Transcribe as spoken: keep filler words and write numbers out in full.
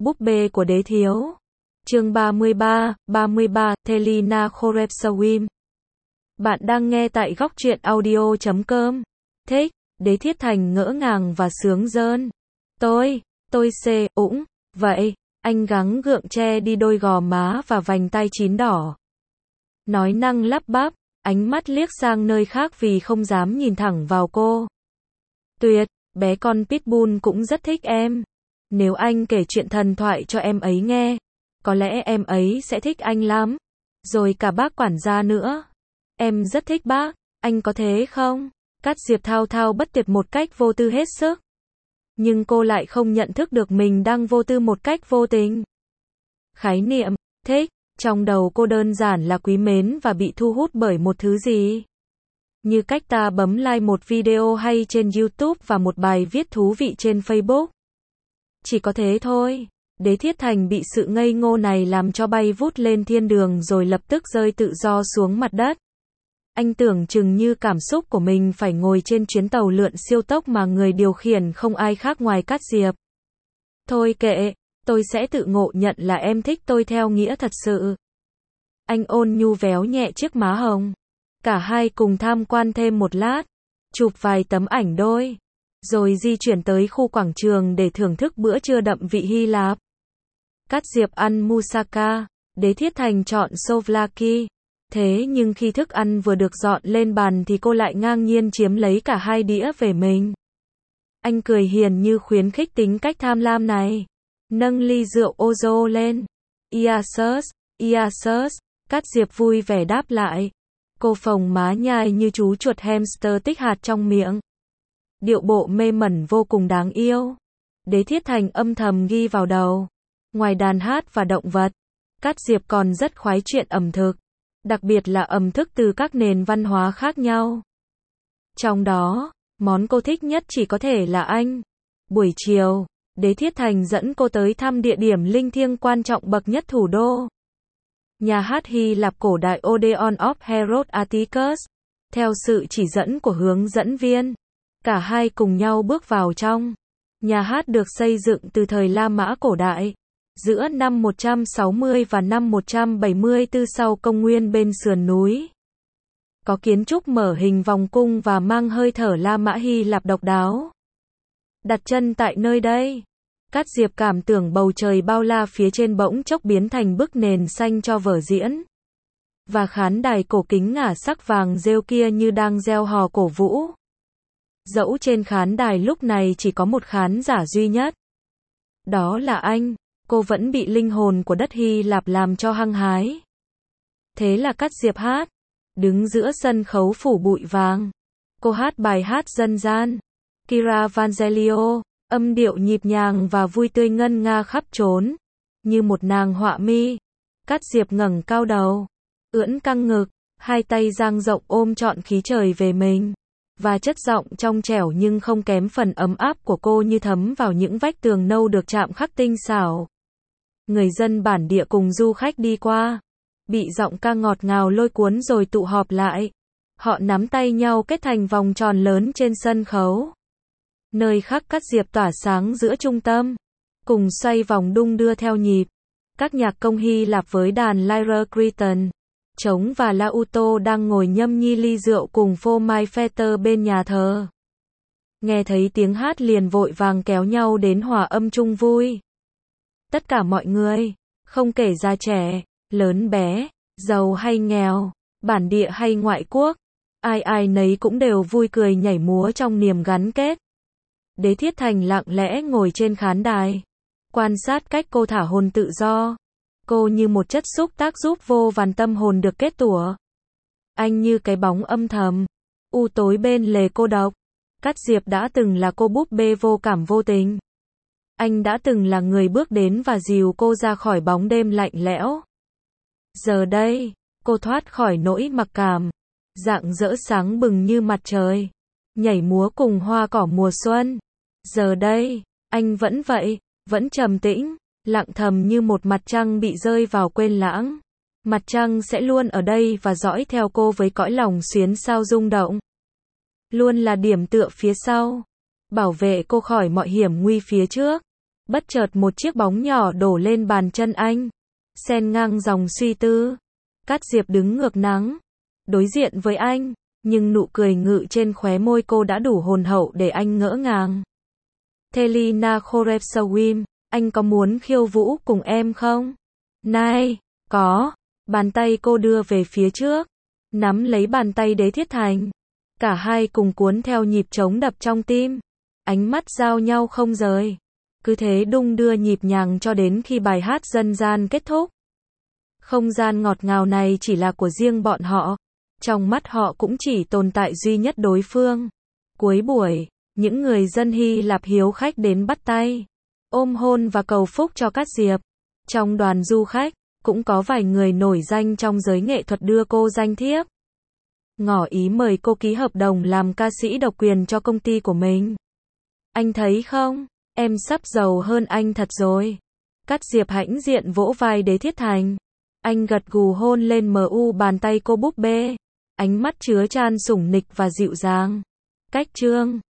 Búp bê của đế thiếu. Chương ba mươi ba, ba mươi ba, Thelina Khorevsawim. Bạn đang nghe tại góc truyện audio chấm com. Thích, Đế Thiết Thành ngỡ ngàng và sướng rơn. Tôi, tôi xê, ũng, vậy, anh gắng gượng che đi đôi gò má và vành tay chín đỏ. Nói năng lắp bắp, ánh mắt liếc sang nơi khác vì không dám nhìn thẳng vào cô. Tuyệt, bé con Pitbull cũng rất thích em. Nếu anh kể chuyện thần thoại cho em ấy nghe, có lẽ em ấy sẽ thích anh lắm. Rồi cả bác quản gia nữa. Em rất thích bác, anh có thế không? Cát Diệp thao thao bất tuyệt một cách vô tư hết sức. Nhưng cô lại không nhận thức được mình đang vô tư một cách vô tình. Khái niệm, thích, trong đầu cô đơn giản là quý mến và bị thu hút bởi một thứ gì. Như cách ta bấm like một video hay trên YouTube và một bài viết thú vị trên Facebook. Chỉ có thế thôi. Đế Thiết Thành bị sự ngây ngô này làm cho bay vút lên thiên đường rồi lập tức rơi tự do xuống mặt đất. Anh tưởng chừng như cảm xúc của mình phải ngồi trên chuyến tàu lượn siêu tốc mà người điều khiển không ai khác ngoài Cát Diệp. Thôi kệ, tôi sẽ tự ngộ nhận là em thích tôi theo nghĩa thật sự. Anh ôn nhu véo nhẹ chiếc má hồng. Cả hai cùng tham quan thêm một lát, chụp vài tấm ảnh đôi, rồi di chuyển tới khu quảng trường để thưởng thức bữa trưa đậm vị Hy Lạp. Cát Diệp ăn moussaka, Đế Thiết Thành chọn souvlaki. Thế nhưng khi thức ăn vừa được dọn lên bàn thì cô lại ngang nhiên chiếm lấy cả hai đĩa về mình. Anh cười hiền như khuyến khích tính cách tham lam này. Nâng ly rượu Ozo lên. Iasus, Iasus, Cát Diệp vui vẻ đáp lại. Cô phồng má nhai như chú chuột hamster tích hạt trong miệng. Điệu bộ mê mẩn vô cùng đáng yêu. Đế Thiết Thành âm thầm ghi vào đầu. Ngoài đàn hát và động vật, Cát Diệp còn rất khoái chuyện ẩm thực. Đặc biệt là ẩm thực từ các nền văn hóa khác nhau. Trong đó, món cô thích nhất chỉ có thể là Anh. Buổi chiều, Đế Thiết Thành dẫn cô tới thăm địa điểm linh thiêng quan trọng bậc nhất thủ đô. Nhà hát Hy Lạp cổ đại Odeon of Herodes Atticus. Theo sự chỉ dẫn của hướng dẫn viên, cả hai cùng nhau bước vào trong. Nhà hát được xây dựng từ thời La Mã cổ đại, giữa năm một trăm sáu mươi và năm một trăm bảy mươi tư sau công nguyên bên sườn núi. Có kiến trúc mở hình vòng cung và mang hơi thở La Mã Hy Lạp độc đáo. Đặt chân tại nơi đây, Cát Diệp cảm tưởng bầu trời bao la phía trên bỗng chốc biến thành bức nền xanh cho vở diễn. Và khán đài cổ kính ngả sắc vàng rêu kia như đang reo hò cổ vũ. Dẫu trên khán đài lúc này chỉ có một khán giả duy nhất. Đó là anh. Cô vẫn bị linh hồn của đất Hy Lạp làm cho hăng hái. Thế là Cát Diệp hát. Đứng giữa sân khấu phủ bụi vàng. Cô hát bài hát dân gian. Kira Vangelio. Âm điệu nhịp nhàng và vui tươi ngân nga khắp trốn. Như một nàng họa mi. Cát Diệp ngẩng cao đầu. Ưỡn căng ngực. Hai tay dang rộng ôm trọn khí trời về mình. Và chất giọng trong trẻo nhưng không kém phần ấm áp của cô như thấm vào những vách tường nâu được chạm khắc tinh xảo. Người dân bản địa cùng du khách đi qua, bị giọng ca ngọt ngào lôi cuốn rồi tụ họp lại. Họ nắm tay nhau kết thành vòng tròn lớn trên sân khấu. Nơi khắc Cát Diệp tỏa sáng giữa trung tâm, cùng xoay vòng đung đưa theo nhịp. Các nhạc công Hy Lạp với đàn lyre Cretan, trống và lauto đang ngồi nhâm nhi ly rượu cùng phô mai fetter bên nhà thờ. Nghe thấy tiếng hát liền vội vàng kéo nhau đến hòa âm chung vui. Tất cả mọi người, không kể già trẻ, lớn bé, giàu hay nghèo, bản địa hay ngoại quốc, ai ai nấy cũng đều vui cười nhảy múa trong niềm gắn kết. Đế Thiết Thành lặng lẽ ngồi trên khán đài, quan sát cách cô thả hồn tự do. Cô như một chất xúc tác giúp vô vàn tâm hồn được kết tủa. Anh như cái bóng âm thầm, u tối bên lề cô độc. Cát Diệp đã từng là cô búp bê vô cảm vô tình. Anh đã từng là người bước đến và dìu cô ra khỏi bóng đêm lạnh lẽo. Giờ đây, cô thoát khỏi nỗi mặc cảm, rạng rỡ sáng bừng như mặt trời, nhảy múa cùng hoa cỏ mùa xuân. Giờ đây, anh vẫn vậy, vẫn trầm tĩnh, lặng thầm như một mặt trăng bị rơi vào quên lãng. Mặt trăng sẽ luôn ở đây và dõi theo cô với cõi lòng xuyến sao rung động. Luôn là điểm tựa phía sau, bảo vệ cô khỏi mọi hiểm nguy phía trước. Bất chợt một chiếc bóng nhỏ đổ lên bàn chân anh. Xen ngang dòng suy tư. Cát Diệp đứng ngược nắng. Đối diện với anh. Nhưng nụ cười ngự trên khóe môi cô đã đủ hồn hậu để anh ngỡ ngàng. Telina Khorevsawim, anh có muốn khiêu vũ cùng em không? Này, có. Bàn tay cô đưa về phía trước. Nắm lấy bàn tay Đế Thiết Thành. Cả hai cùng cuốn theo nhịp trống đập trong tim. Ánh mắt giao nhau không rời. Cứ thế đung đưa nhịp nhàng cho đến khi bài hát dân gian kết thúc. Không gian ngọt ngào này chỉ là của riêng bọn họ. Trong mắt họ cũng chỉ tồn tại duy nhất đối phương. Cuối buổi, những người dân Hy Lạp hiếu khách đến bắt tay, ôm hôn và cầu phúc cho Cát Diệp. Trong đoàn du khách, cũng có vài người nổi danh trong giới nghệ thuật đưa cô danh thiếp. Ngỏ ý mời cô ký hợp đồng làm ca sĩ độc quyền cho công ty của mình. Anh thấy không, em sắp giàu hơn anh thật rồi. Cát Diệp hãnh diện vỗ vai Đế Thiết Thành. Anh gật gù hôn lên mu bàn tay cô búp bê. Ánh mắt chứa chan sủng nịch và dịu dàng. Cách chương